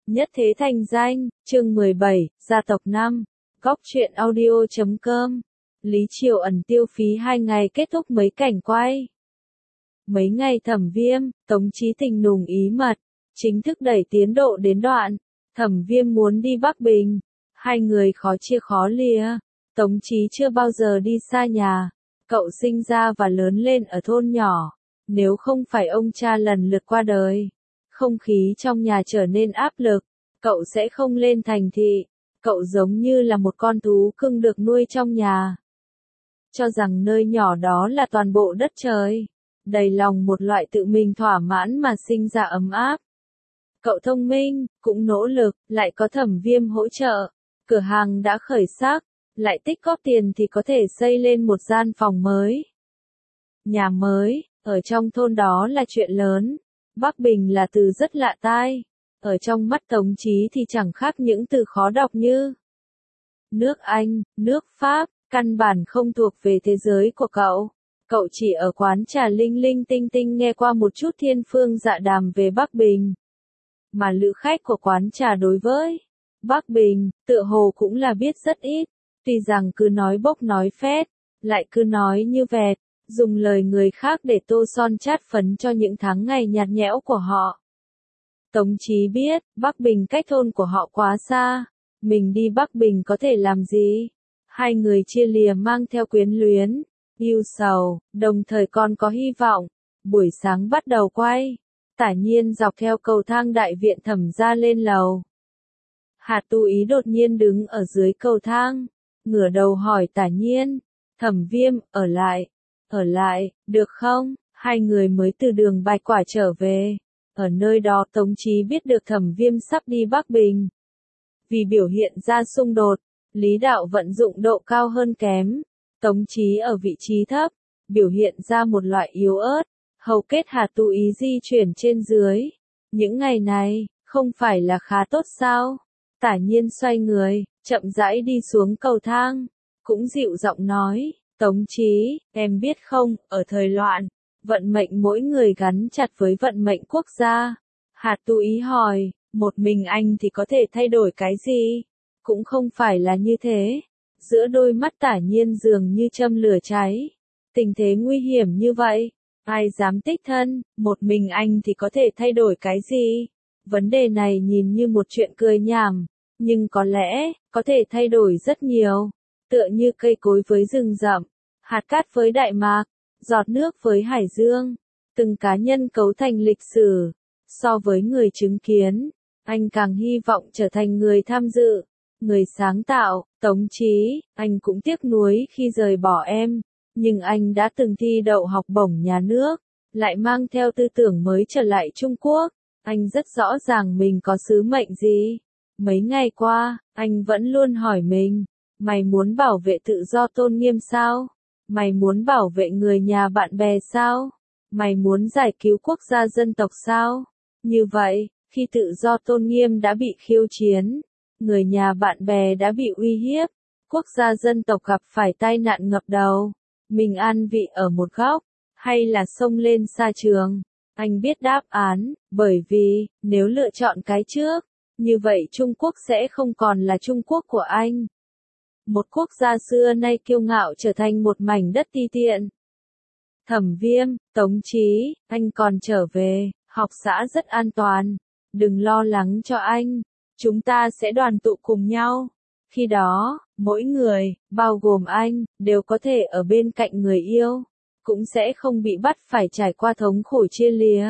Nhất thế thành danh, chương 17, gia tộc 5, góc truyện audio.com. Lý Triều Ẩn tiêu phí 2 ngày kết thúc mấy cảnh quay. Mấy ngày Thẩm Viêm, Tống Chí Tình nùng ý mật, chính thức đẩy tiến độ đến đoạn. Thẩm Viêm muốn đi Bắc Bình, hai người khó chia khó lìa. Tống Chí chưa bao giờ đi xa nhà, cậu sinh ra và lớn lên ở thôn nhỏ. Nếu không phải ông cha lần lượt qua đời, không khí trong nhà trở nên áp lực, cậu sẽ không lên thành thị. Cậu giống như là một con thú cưng được nuôi trong nhà, cho rằng nơi nhỏ đó là toàn bộ đất trời, đầy lòng một loại tự mình thỏa mãn mà sinh ra ấm áp. Cậu thông minh, cũng nỗ lực, lại có Thẩm Viêm hỗ trợ, cửa hàng đã khởi sắc, lại tích góp tiền thì có thể xây lên một gian phòng mới. Nhà mới, ở trong thôn đó là chuyện lớn. Bắc Bình là từ rất lạ tai, ở trong mắt Tống Chí thì chẳng khác những từ khó đọc như nước Anh, nước Pháp, căn bản không thuộc về thế giới của cậu. Cậu chỉ ở quán trà linh linh tinh tinh nghe qua một chút thiên phương dạ đàm về Bắc Bình. Mà lữ khách của quán trà đối với Bắc Bình, tựa hồ cũng là biết rất ít, tuy rằng cứ nói bốc nói phét, lại cứ nói như vẹt, dùng lời người khác để tô son chát phấn cho những tháng ngày nhạt nhẽo của họ. Tống Chí biết, Bắc Bình cách thôn của họ quá xa, mình đi Bắc Bình có thể làm gì? Hai người chia lìa mang theo quyến luyến, ưu sầu, đồng thời còn có hy vọng. Buổi sáng bắt đầu quay, Tả Nhiên dọc theo cầu thang đại viện Thẩm gia lên lầu. Hạt Tu Ý đột nhiên đứng ở dưới cầu thang, ngửa đầu hỏi Tả Nhiên, Thẩm Viêm, ở lại, được không? Hai người mới từ đường Bạch Quả trở về. Ở nơi đó Tống Chí biết được Thẩm Viêm sắp đi Bắc Bình. Vì biểu hiện ra xung đột, Lý Đạo vận dụng độ cao hơn kém. Tống Chí ở vị trí thấp, biểu hiện ra một loại yếu ớt, hầu kết Hà Tu Ý di chuyển trên dưới. Những ngày này, không phải là khá tốt sao? Tả Nhiên xoay người, chậm rãi đi xuống cầu thang, cũng dịu giọng nói, Tống Chí, em biết không, ở thời loạn, vận mệnh mỗi người gắn chặt với vận mệnh quốc gia. Hạt Tu Ý hỏi, một mình anh thì có thể thay đổi cái gì? Cũng không phải là như thế. Giữa đôi mắt Tả Nhiên dường như châm lửa cháy. Tình thế nguy hiểm như vậy, ai dám tích thân, một mình anh thì có thể thay đổi cái gì? Vấn đề này nhìn như một chuyện cười nhảm, nhưng có lẽ, có thể thay đổi rất nhiều. Tựa như cây cối với rừng rậm, hạt cát với Đại Mạc, giọt nước với Hải Dương. Từng cá nhân cấu thành lịch sử. So với người chứng kiến, anh càng hy vọng trở thành người tham dự, người sáng tạo. Tống Chí, anh cũng tiếc nuối khi rời bỏ em, nhưng anh đã từng thi đậu học bổng nhà nước, lại mang theo tư tưởng mới trở lại Trung Quốc. Anh rất rõ ràng mình có sứ mệnh gì. Mấy ngày qua, anh vẫn luôn hỏi mình, mày muốn bảo vệ tự do tôn nghiêm sao? Mày muốn bảo vệ người nhà bạn bè sao? Mày muốn giải cứu quốc gia dân tộc sao? Như vậy, khi tự do tôn nghiêm đã bị khiêu chiến, người nhà bạn bè đã bị uy hiếp, quốc gia dân tộc gặp phải tai nạn ngập đầu, mình an vị ở một góc, hay là xông lên xa trường? Anh biết đáp án, bởi vì, nếu lựa chọn cái trước, như vậy Trung Quốc sẽ không còn là Trung Quốc của anh. Một quốc gia xưa nay kiêu ngạo trở thành một mảnh đất ti tiện. Thẩm Viêm, Tống Chí, anh còn trở về, học xã rất an toàn, đừng lo lắng cho anh, chúng ta sẽ đoàn tụ cùng nhau. Khi đó, mỗi người, bao gồm anh, đều có thể ở bên cạnh người yêu, cũng sẽ không bị bắt phải trải qua thống khổ chia lìa.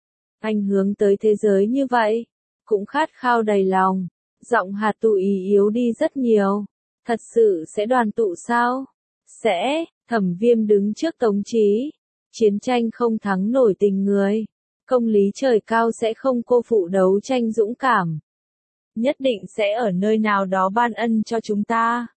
Anh hướng tới thế giới như vậy, cũng khát khao đầy lòng. Giọng Hạt Tu Ý yếu đi rất nhiều. Thật sự sẽ đoàn tụ sao? Sẽ. Thẩm Viêm đứng trước Tống Chí. Chiến tranh không thắng nổi tình người. Công lý trời cao sẽ không cô phụ đấu tranh dũng cảm. Nhất định sẽ ở nơi nào đó ban ân cho chúng ta.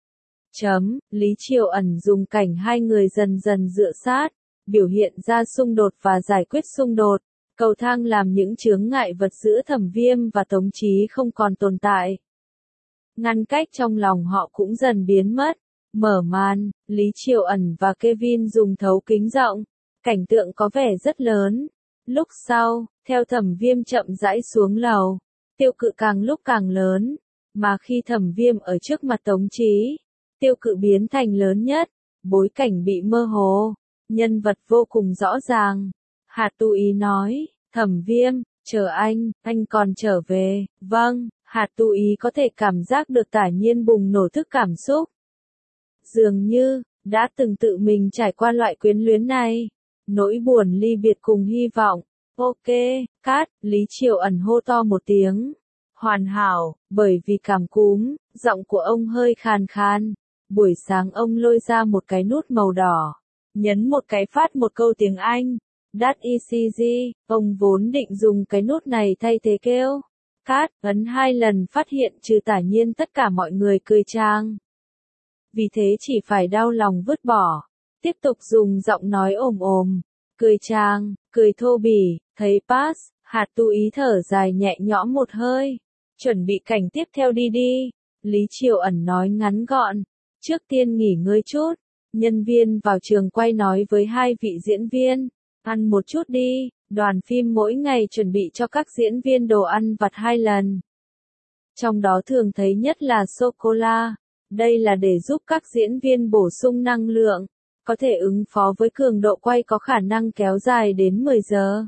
Lý Triều Ẩn dùng cảnh hai người dần dần dựa sát, biểu hiện ra xung đột và giải quyết xung đột. Cầu thang làm những chướng ngại vật giữa Thẩm Viêm và Tống Chí không còn tồn tại. Ngăn cách trong lòng họ cũng dần biến mất. Mở màn, Lý Triều Ẩn và Kevin dùng thấu kính rộng. Cảnh tượng có vẻ rất lớn. Lúc sau, theo Thẩm Viêm chậm rãi xuống lầu, tiêu cự càng lúc càng lớn, mà khi Thẩm Viêm ở trước mặt Tống Chí, tiêu cự biến thành lớn nhất, bối cảnh bị mơ hồ, nhân vật vô cùng rõ ràng. Hà Tu Ý nói, Thẩm Viêm, chờ anh còn trở về. Vâng, Hà Tu Ý có thể cảm giác được Tả Nhiên bùng nổ thức cảm xúc. Dường như, đã từng tự mình trải qua loại quyến luyến này. Nỗi buồn ly biệt cùng hy vọng. Ok, cát, Lý Triều Ẩn hô to một tiếng. Hoàn hảo, bởi vì cảm cúm, giọng của ông hơi khàn khàn. Buổi sáng ông lôi ra một cái nút màu đỏ, nhấn một cái phát một câu tiếng Anh. That ECG, ông vốn định dùng cái nút này thay thế kêu. Cát, ấn 2 lần phát hiện trừ Tả Nhiên tất cả mọi người cười trang. Vì thế chỉ phải đau lòng vứt bỏ. Tiếp tục dùng giọng nói ồm ồm. Cười trang, cười thô bỉ, thấy pass, Hà Tu Ý thở dài nhẹ nhõm một hơi. Chuẩn bị cảnh tiếp theo đi đi. Lý Triều Ẩn nói ngắn gọn. Trước tiên nghỉ ngơi chút. Nhân viên vào trường quay nói với 2 vị diễn viên. Ăn một chút đi, đoàn phim mỗi ngày chuẩn bị cho các diễn viên đồ ăn vặt 2 lần. Trong đó thường thấy nhất là sô-cô-la. Đây là để giúp các diễn viên bổ sung năng lượng, có thể ứng phó với cường độ quay có khả năng kéo dài đến 10 giờ.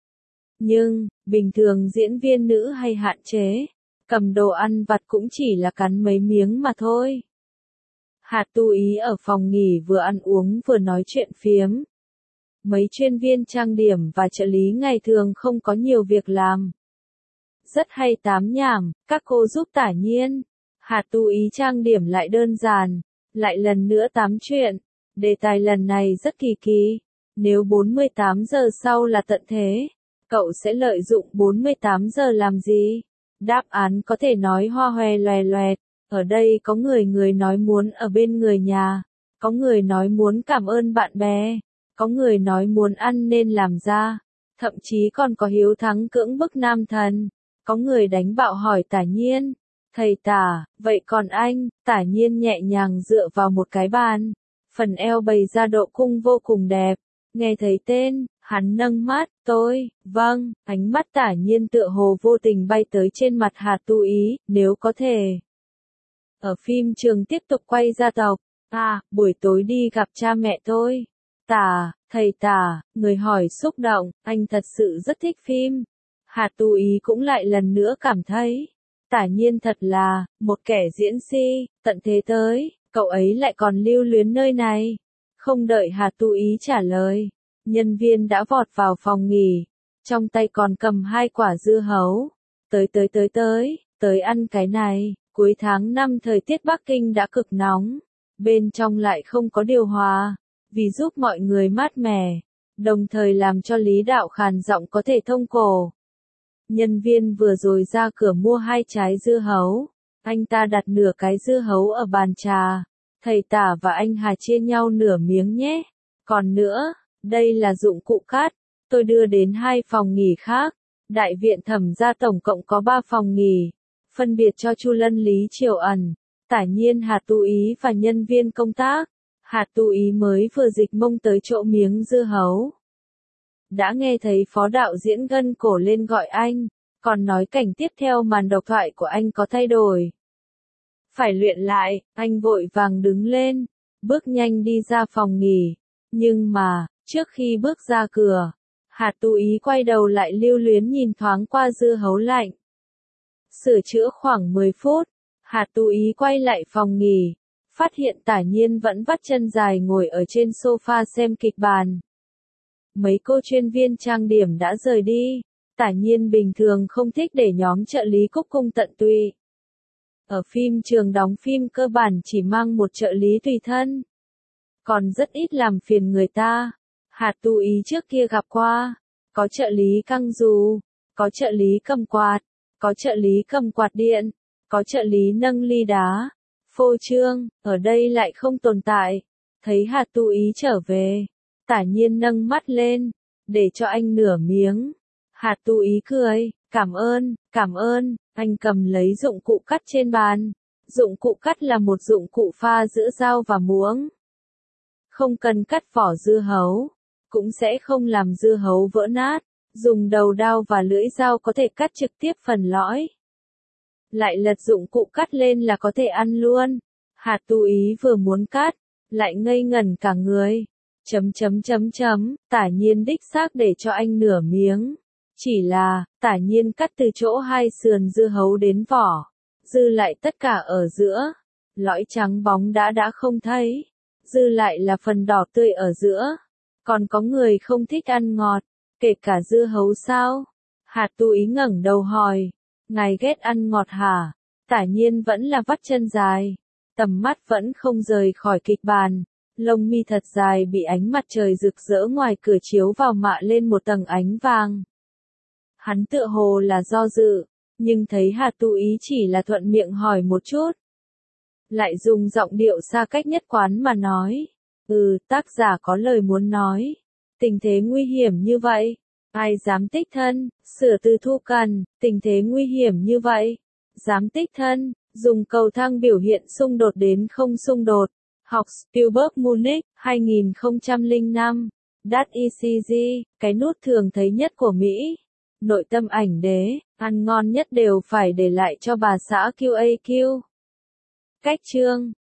Nhưng, bình thường diễn viên nữ hay hạn chế, cầm đồ ăn vặt cũng chỉ là cắn mấy miếng mà thôi. Hà Tu Ý ở phòng nghỉ vừa ăn uống vừa nói chuyện phiếm. Mấy chuyên viên trang điểm và trợ lý ngày thường không có nhiều việc làm. Rất hay tám nhảm, các cô giúp Tả Nhiên. Hà Tu Ý trang điểm lại đơn giản, lại lần nữa tám chuyện. Đề tài lần này rất kỳ kỳ. Nếu 48 giờ sau là tận thế, cậu sẽ lợi dụng 48 giờ làm gì? Đáp án có thể nói hoa hoè loè loẹt. Ở đây có người nói muốn ở bên người nhà, có người nói muốn cảm ơn bạn bè, có người nói muốn ăn nên làm ra, thậm chí còn có hiếu thắng cưỡng bức nam thần, có người đánh bạo hỏi Tả Nhiên, thầy Tả, vậy còn anh? Tả Nhiên nhẹ nhàng dựa vào một cái bàn, phần eo bày ra độ cung vô cùng đẹp, nghe thấy tên, hắn nâng mắt, vâng, ánh mắt Tả Nhiên tựa hồ vô tình bay tới trên mặt Hà Tu Ý, nếu có thể. Ở phim trường tiếp tục quay gia tộc, buổi tối đi gặp cha mẹ tôi. Thầy Tả, người hỏi xúc động, anh thật sự rất thích phim. Hà Tu Ý cũng lại lần nữa cảm thấy, Tả Nhiên thật là, một kẻ diễn si, tận thế tới, cậu ấy lại còn lưu luyến nơi này. Không đợi Hà Tu Ý trả lời, nhân viên đã vọt vào phòng nghỉ, trong tay còn cầm 2 quả dưa hấu. Tới ăn cái này. Cuối tháng 5 thời tiết Bắc Kinh đã cực nóng, bên trong lại không có điều hòa, vì giúp mọi người mát mẻ, đồng thời làm cho Lý Đạo khàn giọng có thể thông cổ. Nhân viên vừa rồi ra cửa mua 2 trái dưa hấu, anh ta đặt nửa cái dưa hấu ở bàn trà, thầy Tả và anh Hà chia nhau nửa miếng nhé. Còn nữa, đây là dụng cụ cắt, tôi đưa đến 2 phòng nghỉ khác, đại viện Thẩm gia tổng cộng có 3 phòng nghỉ. Phân biệt cho Chu Lân Lý Triều Ẩn, Tả Nhiên Hà Tu Ý và nhân viên công tác. Hà Tu Ý mới vừa dịch mông tới chỗ miếng dưa hấu. Đã nghe thấy phó đạo diễn gân cổ lên gọi anh, còn nói cảnh tiếp theo màn độc thoại của anh có thay đổi. Phải luyện lại, anh vội vàng đứng lên, bước nhanh đi ra phòng nghỉ. Nhưng mà, trước khi bước ra cửa, Hà Tu Ý quay đầu lại lưu luyến nhìn thoáng qua dưa hấu lạnh. Sửa chữa khoảng 10 phút, Hà Tu Ý quay lại phòng nghỉ, phát hiện Tả Nhiên vẫn vắt chân dài ngồi ở trên sofa xem kịch bản. Mấy cô chuyên viên trang điểm đã rời đi, Tả Nhiên bình thường không thích để nhóm trợ lý cúc cung tận tụy. Ở phim trường đóng phim cơ bản chỉ mang một trợ lý tùy thân, còn rất ít làm phiền người ta. Hà Tu Ý trước kia gặp qua, có trợ lý căng dù, có trợ lý cầm quạt, có trợ lý cầm quạt điện, có trợ lý nâng ly đá. Phô trương, ở đây lại không tồn tại. Thấy Hà Tu Ý trở về, Tả Nhiên nâng mắt lên, để cho anh nửa miếng. Hà Tu Ý cười, cảm ơn, anh cầm lấy dụng cụ cắt trên bàn. Dụng cụ cắt là một dụng cụ pha giữa dao và muỗng. Không cần cắt vỏ dưa hấu, cũng sẽ không làm dưa hấu vỡ nát. Dùng đầu dao và lưỡi dao có thể cắt trực tiếp phần lõi. lại lật dụng cụ cắt lên là có thể ăn luôn. Hạt Tu Ý vừa muốn cắt, lại ngây ngẩn cả người. Tả Nhiên đích xác để cho anh nửa miếng. Chỉ là, Tả Nhiên cắt từ chỗ hai sườn dưa hấu đến vỏ, dư lại tất cả ở giữa. Lõi trắng bóng đã không thấy, dư lại là phần đỏ tươi ở giữa. Còn có người không thích ăn ngọt, kể cả dưa hấu sao? Hạt Tu Ý ngẩng đầu hỏi, ngài ghét ăn ngọt hả? Tả Nhiên vẫn là vắt chân dài, tầm mắt vẫn không rời khỏi kịch bản. Lông mi thật dài bị ánh mặt trời rực rỡ ngoài cửa chiếu vào mạ lên một tầng ánh vàng. Hắn tựa hồ là do dự, nhưng thấy Hạt Tu Ý chỉ là thuận miệng hỏi một chút. Lại dùng giọng điệu xa cách nhất quán mà nói. Tác giả có lời muốn nói. Tình thế nguy hiểm như vậy, ai dám tích thân, sửa từ Thu Cần, tình thế nguy hiểm như vậy, dám tích thân, dùng cầu thang biểu hiện xung đột đến không xung đột. Học Spielberg Munich, 2005. .ecg, cái nút thường thấy nhất của Mỹ. Nội tâm ảnh đế, ăn ngon nhất đều phải để lại cho bà xã QAQ. Cách chương